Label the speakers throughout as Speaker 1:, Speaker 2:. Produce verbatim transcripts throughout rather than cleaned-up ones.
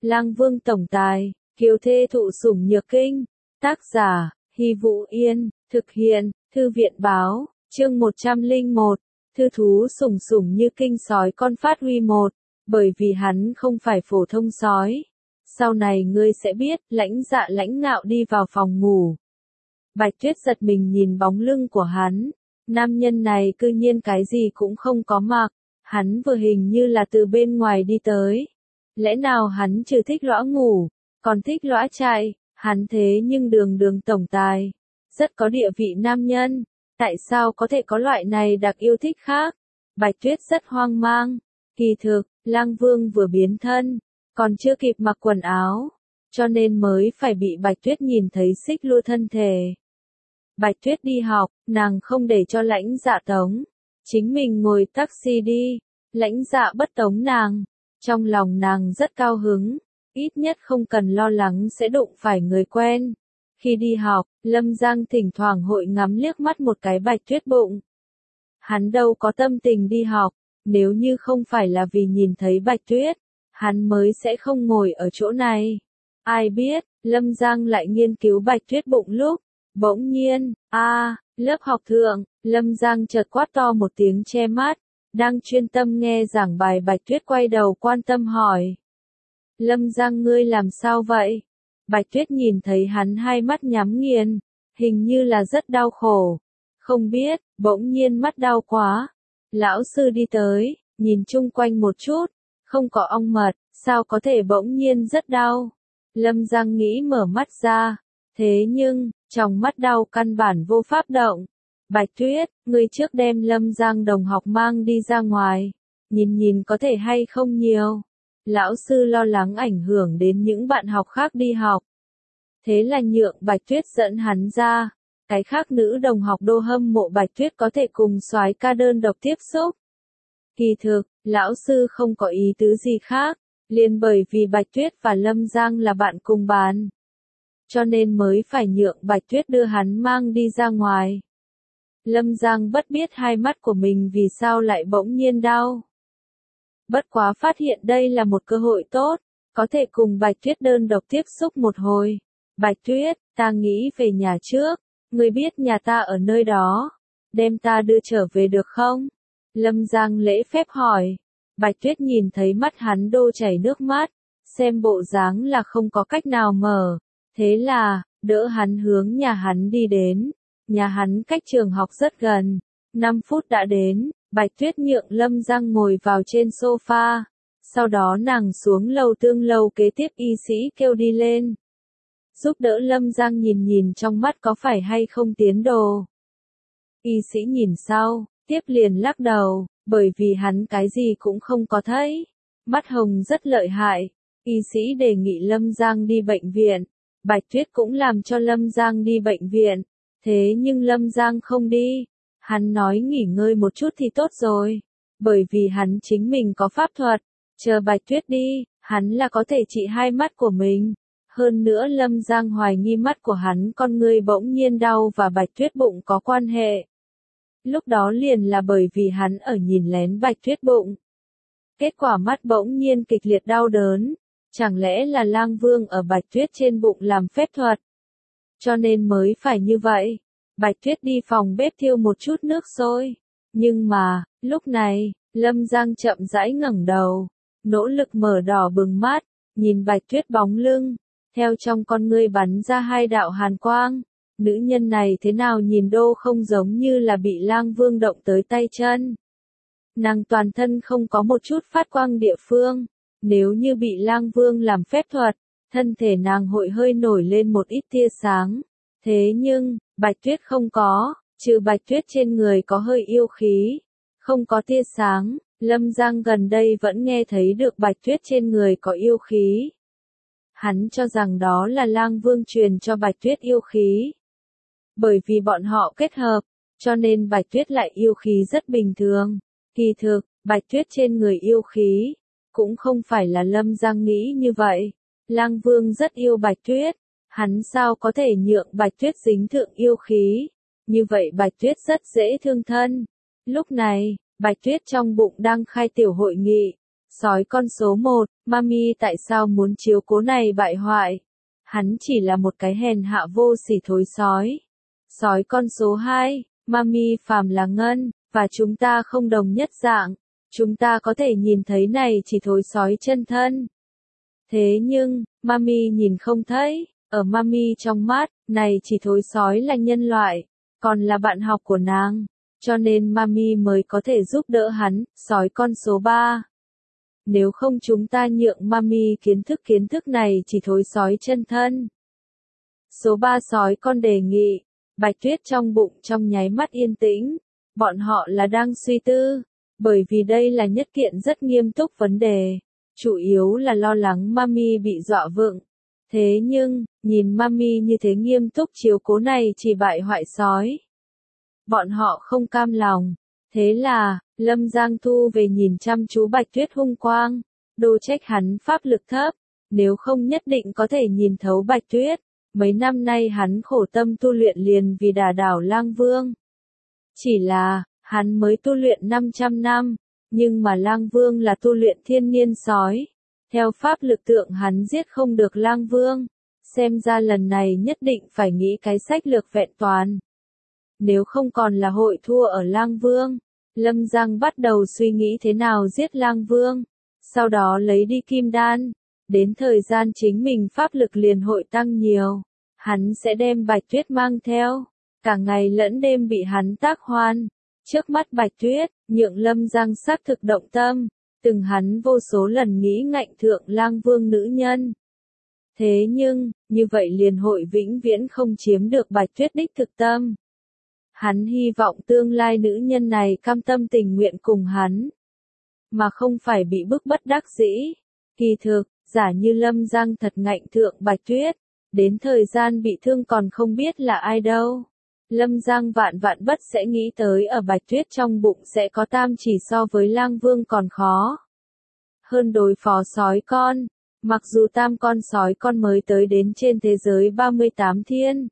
Speaker 1: Lang Vương tổng tài, kiều thê thụ sủng nhược kinh. Tác giả, Hy Vũ Yên, thực hiện, Thư viện báo, chương một trăm lẻ một, thư thú sủng sủng như kinh sói con phát huy một, bởi vì hắn không phải phổ thông sói. Sau này ngươi sẽ biết, lãnh dạ lãnh ngạo đi vào phòng ngủ. Bạch Tuyết giật mình nhìn bóng lưng của hắn, nam nhân này cư nhiên cái gì cũng không có mặc, hắn vừa hình như là từ bên ngoài đi tới. Lẽ nào hắn trừ thích lõa ngủ, còn thích lõa chạy, hắn thế nhưng đường đường tổng tài, rất có địa vị nam nhân, tại sao có thể có loại này đặc yêu thích khác? Bạch Tuyết rất hoang mang, kỳ thực, Lang Vương vừa biến thân, còn chưa kịp mặc quần áo, cho nên mới phải bị Bạch Tuyết nhìn thấy xích lua thân thể. Bạch Tuyết đi học, nàng không để cho lãnh dạ tống, chính mình ngồi taxi đi, lãnh dạ bất tống nàng, trong lòng nàng rất cao hứng, ít nhất không cần lo lắng sẽ đụng phải người quen. Khi đi học, Lâm Giang thỉnh thoảng hội ngắm liếc mắt một cái Bạch Tuyết bụng. Hắn đâu có tâm tình đi học, nếu như không phải là vì nhìn thấy Bạch Tuyết, hắn mới sẽ không ngồi ở chỗ này. Ai biết, Lâm Giang lại nghiên cứu Bạch Tuyết bụng lúc, bỗng nhiên, a, à, lớp học thượng, Lâm Giang chợt quát to một tiếng che mắt, đang chuyên tâm nghe giảng bài Bạch Tuyết quay đầu quan tâm hỏi. Lâm Giang ngươi làm sao vậy? Bạch Tuyết nhìn thấy hắn hai mắt nhắm nghiền, hình như là rất đau khổ. Không biết, bỗng nhiên mắt đau quá. Lão sư đi tới, nhìn chung quanh một chút, không có ong mật, sao có thể bỗng nhiên rất đau. Lâm Giang nghĩ mở mắt ra, thế nhưng, trong mắt đau căn bản vô pháp động. Bạch Tuyết, ngươi trước đem Lâm Giang đồng học mang đi ra ngoài, nhìn nhìn có thể hay không nhiều. Lão sư lo lắng ảnh hưởng đến những bạn học khác đi học. Thế là nhượng Bạch Tuyết dẫn hắn ra. Cái khác nữ đồng học đô hâm mộ Bạch Tuyết có thể cùng soái ca đơn độc tiếp xúc. Kỳ thực, lão sư không có ý tứ gì khác, liền bởi vì Bạch Tuyết và Lâm Giang là bạn cùng bàn. Cho nên mới phải nhượng Bạch Tuyết đưa hắn mang đi ra ngoài. Lâm Giang bất biết hai mắt của mình vì sao lại bỗng nhiên đau. Bất quá phát hiện đây là một cơ hội tốt, có thể cùng Bạch Tuyết đơn độc tiếp xúc một hồi. Bạch Tuyết, ta nghĩ về nhà trước, ngươi biết nhà ta ở nơi đó, đem ta đưa trở về được không? Lâm Giang lễ phép hỏi. Bạch Tuyết nhìn thấy mắt hắn đô chảy nước mắt, xem bộ dáng là không có cách nào mở. Thế là, đỡ hắn hướng nhà hắn đi đến. Nhà hắn cách trường học rất gần, năm phút đã đến. Bạch Tuyết nhượng Lâm Giang ngồi vào trên sofa, sau đó nàng xuống lầu tương lầu kế tiếp y sĩ kêu đi lên. Giúp đỡ Lâm Giang nhìn nhìn trong mắt có phải hay không tiến đồ. Y sĩ nhìn sau, tiếp liền lắc đầu, bởi vì hắn cái gì cũng không có thấy. Mắt hồng rất lợi hại, y sĩ đề nghị Lâm Giang đi bệnh viện. Bạch Tuyết cũng làm cho Lâm Giang đi bệnh viện, thế nhưng Lâm Giang không đi. Hắn nói nghỉ ngơi một chút thì tốt rồi, bởi vì hắn chính mình có pháp thuật, chờ Bạch Tuyết đi, hắn là có thể trị hai mắt của mình. Hơn nữa Lâm Giang hoài nghi mắt của hắn con ngươi bỗng nhiên đau và Bạch Tuyết bụng có quan hệ. Lúc đó liền là bởi vì hắn ở nhìn lén Bạch Tuyết bụng. Kết quả mắt bỗng nhiên kịch liệt đau đớn, chẳng lẽ là Lang Vương ở Bạch Tuyết trên bụng làm phép thuật? Cho nên mới phải như vậy. Bạch Tuyết đi phòng bếp thiêu một chút nước sôi. Nhưng mà, lúc này, Lâm Giang chậm rãi ngẩng đầu, nỗ lực mở đỏ bừng mắt, nhìn Bạch Tuyết bóng lưng, theo trong con ngươi bắn ra hai đạo hàn quang. Nữ nhân này thế nào nhìn đô không giống như là bị Lang Vương động tới tay chân. Nàng toàn thân không có một chút phát quang địa phương, nếu như bị Lang Vương làm phép thuật, thân thể nàng hội hơi nổi lên một ít tia sáng. Thế nhưng, Bạch Tuyết không có, trừ Bạch Tuyết trên người có hơi yêu khí, không có tia sáng. Lâm Giang gần đây vẫn nghe thấy được Bạch Tuyết trên người có yêu khí. Hắn cho rằng đó là Lang Vương truyền cho Bạch Tuyết yêu khí. Bởi vì bọn họ kết hợp, cho nên Bạch Tuyết lại yêu khí rất bình thường. Kỳ thực, Bạch Tuyết trên người yêu khí, cũng không phải là Lâm Giang nghĩ như vậy. Lang Vương rất yêu Bạch Tuyết. Hắn sao có thể nhượng Bạch Tuyết dính thượng yêu khí, như vậy Bạch Tuyết rất dễ thương thân. Lúc này, Bạch Tuyết trong bụng đang khai tiểu hội nghị, Sói con số một, Mami tại sao muốn chiếu cố này bại hoại? Hắn chỉ là một cái hèn hạ vô sỉ thối sói. Sói con số hai, Mami phàm là ngân, và chúng ta không đồng nhất dạng. Chúng ta có thể nhìn thấy này chỉ thối sói chân thân. Thế nhưng, Mami nhìn không thấy, ở Mami trong mắt, này chỉ thối sói là nhân loại, còn là bạn học của nàng. Cho nên Mami mới có thể giúp đỡ hắn, sói con số ba. Nếu không chúng ta nhượng Mami kiến thức kiến thức này chỉ thối sói chân thân. Số ba sói con đề nghị, Bạch Tuyết trong bụng trong nháy mắt yên tĩnh, bọn họ là đang suy tư, bởi vì đây là nhất kiện rất nghiêm túc vấn đề, chủ yếu là lo lắng Mami bị dọa vựng. Thế nhưng, nhìn Mami như thế nghiêm túc chiếu cố này chỉ bại hoại sói. Bọn họ không cam lòng, thế là, Lâm Giang thu về nhìn chăm chú Bạch Tuyết hung quang, đô trách hắn pháp lực thấp, nếu không nhất định có thể nhìn thấu Bạch Tuyết. Mấy năm nay hắn khổ tâm tu luyện liền vì đả đảo Lang Vương. Chỉ là, hắn mới tu luyện năm trăm năm, nhưng mà Lang Vương là tu luyện thiên niên sói. Theo pháp lực tượng hắn giết không được Lang Vương, xem ra lần này nhất định phải nghĩ cái sách lược vẹn toàn. Nếu không còn là hội thua ở Lang Vương, Lâm Giang bắt đầu suy nghĩ thế nào giết Lang Vương, sau đó lấy đi kim đan. Đến thời gian chính mình pháp lực liền hội tăng nhiều, hắn sẽ đem Bạch Tuyết mang theo, cả ngày lẫn đêm bị hắn tác hoan. Trước mắt Bạch Tuyết, nhượng Lâm Giang xác thực động tâm, từng hắn vô số lần nghĩ ngạnh thượng Lang Vương nữ nhân. Thế nhưng, như vậy liền hội vĩnh viễn không chiếm được Bạch Tuyết đích thực tâm. Hắn hy vọng tương lai nữ nhân này cam tâm tình nguyện cùng hắn, mà không phải bị bức bất đắc dĩ. Kỳ thực, giả như Lâm Giang thật ngạnh thượng Bạch Tuyết, đến thời gian bị thương còn không biết là ai đâu. Lâm Giang vạn vạn bất sẽ nghĩ tới ở Bạch Tuyết trong bụng sẽ có tam chỉ so với Lang Vương còn khó hơn đối phó sói con, mặc dù tam con sói con mới tới đến trên thế giới ba mươi tám thiên.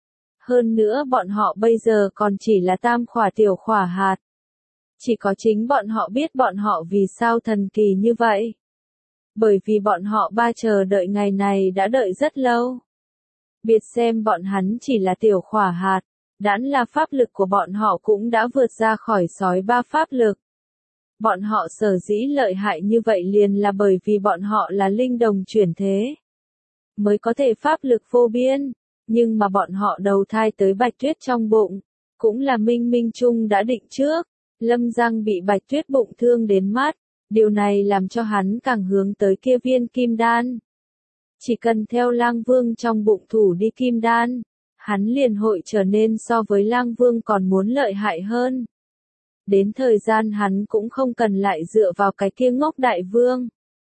Speaker 1: Hơn nữa bọn họ bây giờ còn chỉ là tam khỏa tiểu khỏa hạt. Chỉ có chính bọn họ biết bọn họ vì sao thần kỳ như vậy. Bởi vì bọn họ ba chờ đợi ngày này đã đợi rất lâu. Biệt xem bọn hắn chỉ là tiểu khỏa hạt, đãn là pháp lực của bọn họ cũng đã vượt ra khỏi sói ba pháp lực. Bọn họ sở dĩ lợi hại như vậy liền là bởi vì bọn họ là linh đồng chuyển thế, mới có thể pháp lực vô biên, nhưng mà bọn họ đầu thai tới Bạch Tuyết trong bụng, cũng là minh minh chung đã định trước. Lâm Giang bị Bạch Tuyết bụng thương đến mắt, điều này làm cho hắn càng hướng tới kia viên kim đan. Chỉ cần theo Lang Vương trong bụng thủ đi kim đan, hắn liền hội trở nên so với Lang Vương còn muốn lợi hại hơn. Đến thời gian hắn cũng không cần lại dựa vào cái kia ngốc đại vương.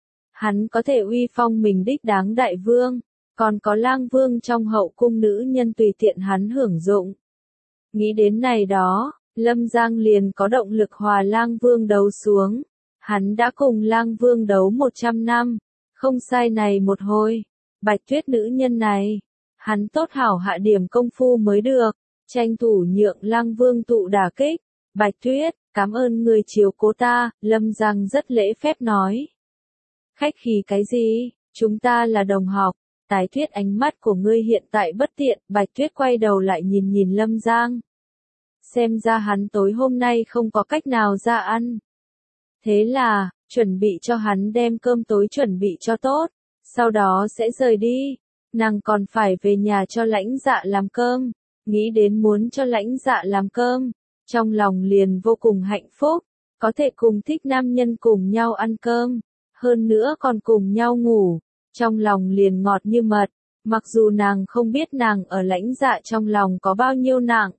Speaker 1: Hắn có thể uy phong mình đích đáng đại vương, còn có Lang Vương trong hậu cung nữ nhân tùy tiện hắn hưởng dụng. Nghĩ đến này đó, Lâm Giang liền có động lực hòa Lang Vương đấu xuống. Hắn đã cùng Lang Vương đấu một trăm năm, không sai này một hồi. Bạch Tuyết nữ nhân này, hắn tốt hảo hạ điểm công phu mới được, tranh thủ nhượng Lang Vương tụ đả kích. Bạch Tuyết, cảm ơn người chiếu cố ta, Lâm Giang rất lễ phép nói. Khách khí cái gì, chúng ta là đồng học. Tái Tuyết ánh mắt của ngươi hiện tại bất tiện, Bạch Tuyết quay đầu lại nhìn nhìn Lâm Giang. Xem ra hắn tối hôm nay không có cách nào ra ăn. Thế là, chuẩn bị cho hắn đem cơm tối chuẩn bị cho tốt, sau đó sẽ rời đi. Nàng còn phải về nhà cho Lãnh Dạ làm cơm, nghĩ đến muốn cho Lãnh Dạ làm cơm, trong lòng liền vô cùng hạnh phúc, có thể cùng thích nam nhân cùng nhau ăn cơm, hơn nữa còn cùng nhau ngủ, trong lòng liền ngọt như mật, mặc dù nàng không biết nàng ở Lãnh Dạ trong lòng có bao nhiêu nặng.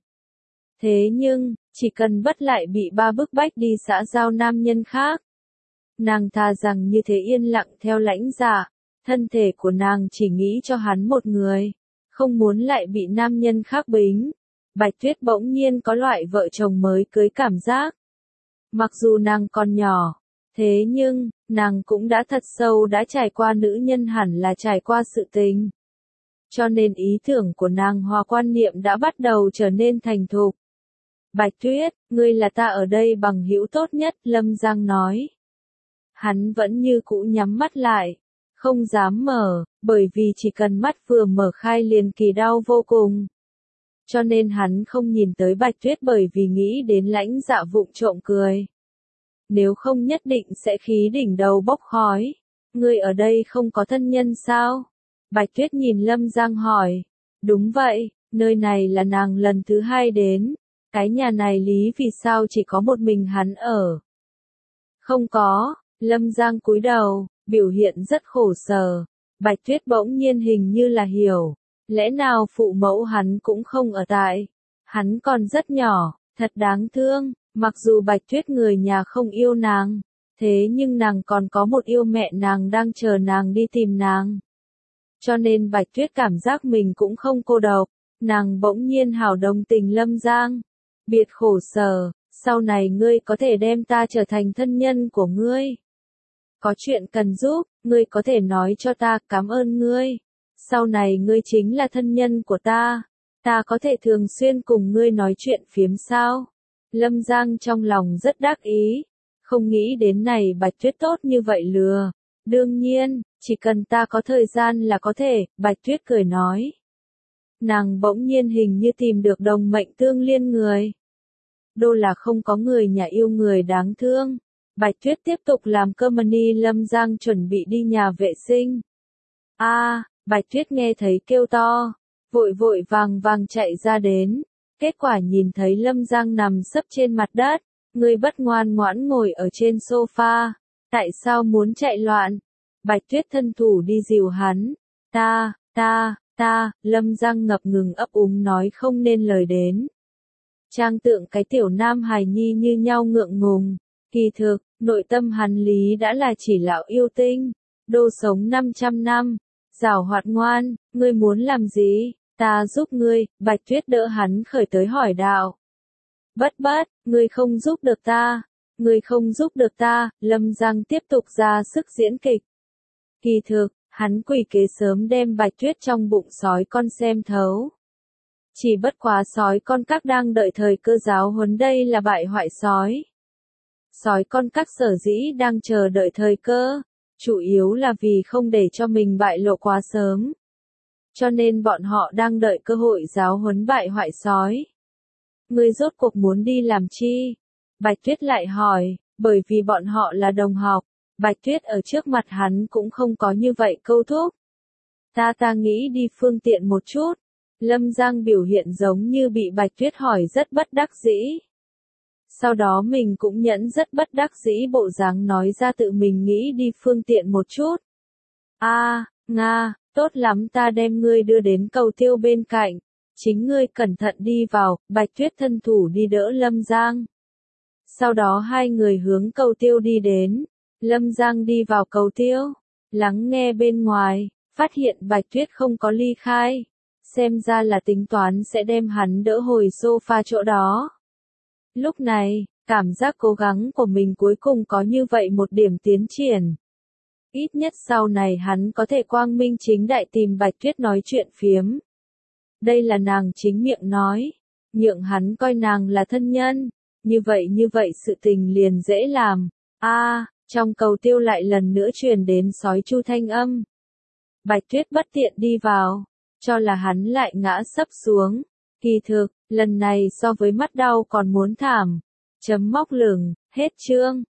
Speaker 1: Thế nhưng, chỉ cần bất lại bị ba bức bách đi xã giao nam nhân khác, nàng thà rằng như thế yên lặng theo Lãnh Dạ, thân thể của nàng chỉ nghĩ cho hắn một người, không muốn lại bị nam nhân khác bính. Bạch Tuyết bỗng nhiên có loại vợ chồng mới cưới cảm giác. Mặc dù nàng còn nhỏ, thế nhưng, nàng cũng đã thật sâu đã trải qua nữ nhân hẳn là trải qua sự tình. Cho nên ý tưởng của nàng hòa quan niệm đã bắt đầu trở nên thành thục. Bạch Tuyết, ngươi là ta ở đây bằng hữu tốt nhất, Lâm Giang nói. Hắn vẫn như cũ nhắm mắt lại, không dám mở, bởi vì chỉ cần mắt vừa mở khai liền kỳ đau vô cùng. Cho nên hắn không nhìn tới Bạch Tuyết bởi vì nghĩ đến Lãnh Dạ vụng trộm cười. Nếu không nhất định sẽ khí đỉnh đầu bốc khói. Ngươi ở đây không có thân nhân sao? Bạch Tuyết nhìn Lâm Giang hỏi. Đúng vậy, nơi này là nàng lần thứ hai đến. Cái nhà này lý vì sao chỉ có một mình hắn ở? Không có, Lâm Giang cúi đầu, biểu hiện rất khổ sở. Bạch Tuyết bỗng nhiên hình như là hiểu. Lẽ nào phụ mẫu hắn cũng không ở tại? Hắn còn rất nhỏ, thật đáng thương. Mặc dù Bạch Tuyết người nhà không yêu nàng, thế nhưng nàng còn có một yêu mẹ nàng đang chờ nàng đi tìm nàng. Cho nên Bạch Tuyết cảm giác mình cũng không cô độc, nàng bỗng nhiên hào đồng tình Lâm Giang. Biệt khổ sở, sau này ngươi có thể đem ta trở thành thân nhân của ngươi. Có chuyện cần giúp, ngươi có thể nói cho ta, cảm ơn ngươi. Sau này ngươi chính là thân nhân của ta, ta có thể thường xuyên cùng ngươi nói chuyện phiếm sao? Lâm Giang trong lòng rất đắc ý, không nghĩ đến này Bạch Tuyết tốt như vậy lừa. Đương nhiên, chỉ cần ta có thời gian là có thể, Bạch Tuyết cười nói. Nàng bỗng nhiên hình như tìm được đồng mệnh tương liên người. Đô là không có người nhà yêu người đáng thương. Bạch Tuyết tiếp tục làm cơm mani. Lâm Giang chuẩn bị đi nhà vệ sinh. A, à, Bạch Tuyết nghe thấy kêu to, vội vội vàng vàng chạy ra đến. Kết quả nhìn thấy Lâm Giang nằm sấp trên mặt đất, người bất ngoan ngoãn ngồi ở trên sofa, tại sao muốn chạy loạn? Bạch Tuyết thân thủ đi dìu hắn, ta, ta, ta, Lâm Giang ngập ngừng ấp úng nói không nên lời đến. Trang tượng cái tiểu nam hài nhi như nhau ngượng ngùng, kỳ thực, nội tâm hắn lý đã là chỉ lão yêu tinh, đô sống năm trăm năm, giảo hoạt ngoan, ngươi muốn làm gì? Ta giúp ngươi, Bạch Tuyết đỡ hắn khởi tới hỏi đạo. Bất bất, ngươi không giúp được ta, ngươi không giúp được ta, Lâm Giang tiếp tục ra sức diễn kịch. Kỳ thực, hắn quỷ kế sớm đem Bạch Tuyết trong bụng sói con xem thấu. Chỉ bất quá sói con các đang đợi thời cơ giáo huấn, đây là bại hoại sói. Sói con các sở dĩ đang chờ đợi thời cơ, chủ yếu là vì không để cho mình bại lộ quá sớm. Cho nên bọn họ đang đợi cơ hội giáo huấn bại hoại sói. Ngươi rốt cuộc muốn đi làm chi? Bạch Tuyết lại hỏi, bởi vì bọn họ là đồng học. Bạch Tuyết ở trước mặt hắn cũng không có như vậy câu thúc. Ta ta nghĩ đi phương tiện một chút. Lâm Giang biểu hiện giống như bị Bạch Tuyết hỏi rất bất đắc dĩ. Sau đó mình cũng nhẫn rất bất đắc dĩ bộ dáng nói ra tự mình nghĩ đi phương tiện một chút. A, à, Nga, tốt lắm, ta đem ngươi đưa đến cầu tiêu bên cạnh. Chính ngươi cẩn thận đi vào. Bạch Tuyết thân thủ đi đỡ Lâm Giang. Sau đó hai người hướng cầu tiêu đi đến. Lâm Giang đi vào cầu tiêu, lắng nghe bên ngoài, phát hiện Bạch Tuyết không có ly khai. Xem ra là tính toán sẽ đem hắn đỡ hồi sofa chỗ đó. Lúc này, cảm giác cố gắng của mình cuối cùng có như vậy một điểm tiến triển. Ít nhất sau này hắn có thể quang minh chính đại tìm Bạch Tuyết nói chuyện phiếm. Đây là nàng chính miệng nói, nhượng hắn coi nàng là thân nhân, như vậy như vậy sự tình liền dễ làm. A, à, trong cầu tiêu lại lần nữa truyền đến sói chu thanh âm. Bạch Tuyết bất tiện đi vào, cho là hắn lại ngã sấp xuống. Kỳ thực, lần này so với mắt đau còn muốn thảm. Chấm móc lửng, hết chương.